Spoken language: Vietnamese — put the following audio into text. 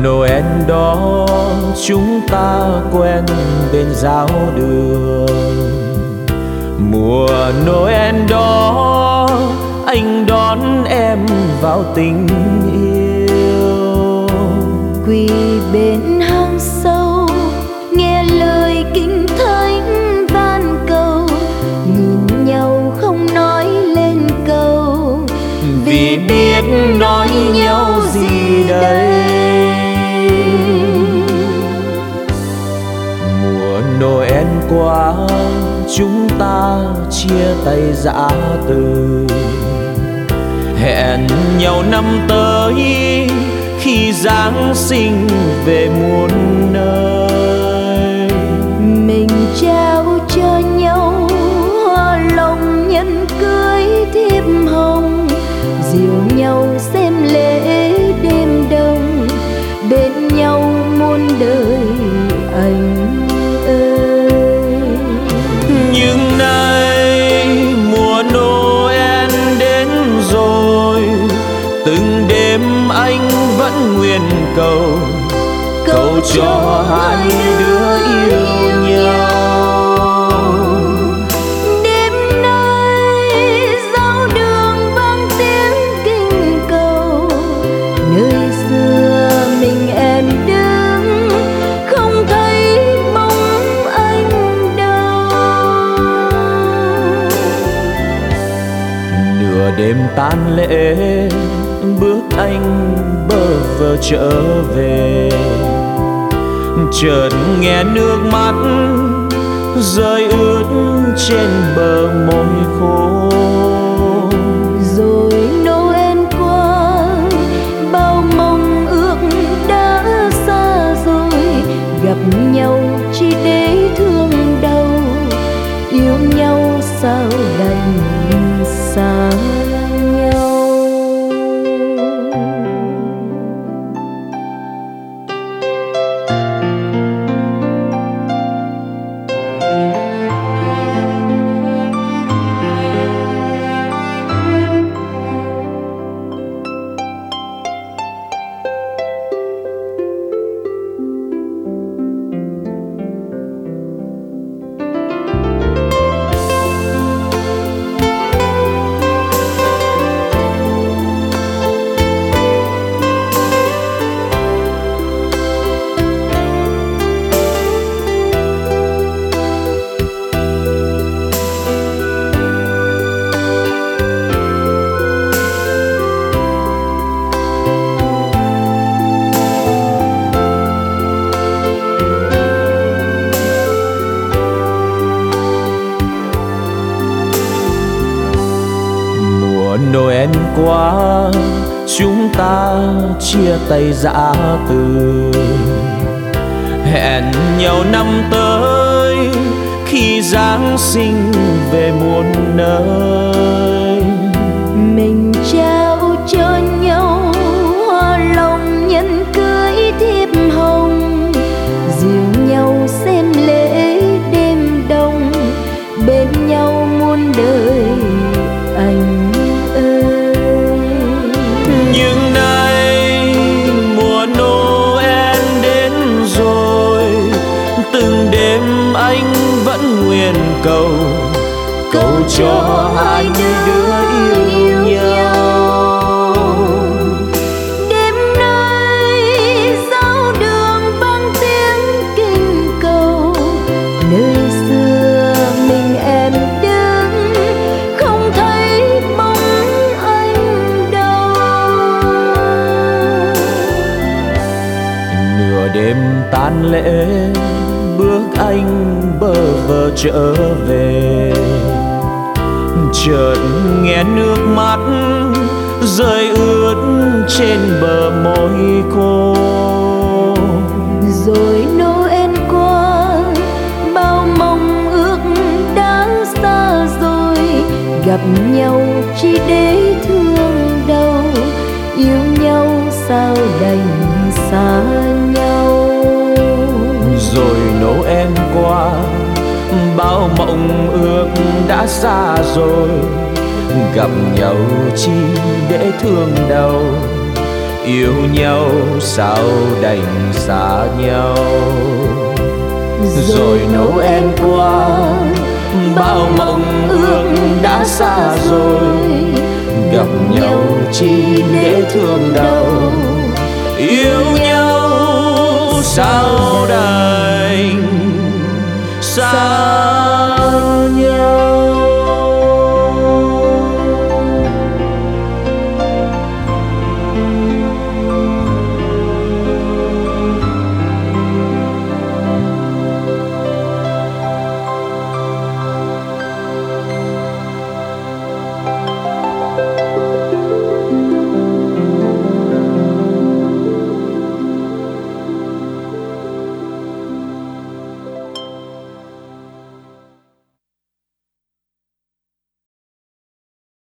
Noel đó chúng ta quen bên giáo đường. Mùa Noel đó anh đón em vào tình yêu. Quỳ bên hang sâu nghe lời kinh thánh van cầu, nhìn nhau không nói lên câu, vì biết nói nhau gì đây. Mùa Noel qua chúng ta chia tay giã từ, hẹn nhau năm tới khi Giáng sinh về muôn nơi. Mình trao cho nhau hoa lòng nhân cưới thiệp hồng, dìu nhau xem lễ đêm đông, bên nhau muôn đời anh ơi. Nhưng nay mùa Noel đến rồi, từng đêm anh vẫn nguyện cầu cho hai đứa yêu nhau. Đêm nay giáo đường vang tiếng kinh cầu, nơi xưa mình em đứng không thấy bóng anh đâu. Nửa đêm tan lễ bước anh bơ vơ trở về, chợt nghe nước mắt rơi ướt trên bờ môi khô. Rồi Noel qua bao mong ước đã xa rồi, gặp nhau chỉ để thương đau, yêu nhau sao đành xa nhau. Noel qua chúng ta chia tay giã từ, hẹn nhau năm tới khi Giáng sinh về muôn nơi. Mình trao cho nhau hoa lòng nhân cưới thiệp hồng, dìu nhau xem lễ đêm đông, bên nhau muôn đời anh ơi. Nhưng nay mùa Noel đến rồi, từng đêm anh vẫn nguyện cầu cho hai đứa yêu nhau. Đêm nay giáo đường vang tiếng kinh cầu, nơi xưa mình em đứng không thấy bóng anh đâu. Nửa đêm tan lễ bước anh bơ vơ trở về, chợt nghe nước mắt rơi ướt trên bờ môi khô. Rồi Noel qua bao mong ước đã xa rồi, gặp nhau chỉ để thương đau, yêu nhau sao đành xa nhau. Rồi Noel qua bao mộng ước đã xa rồi, gặp nhau chỉ để thương đau, yêu nhau sao đành xa nhau. Rồi Noel qua, bao mộng ước đã xa rồi, gặp nhau chỉ để thương đau.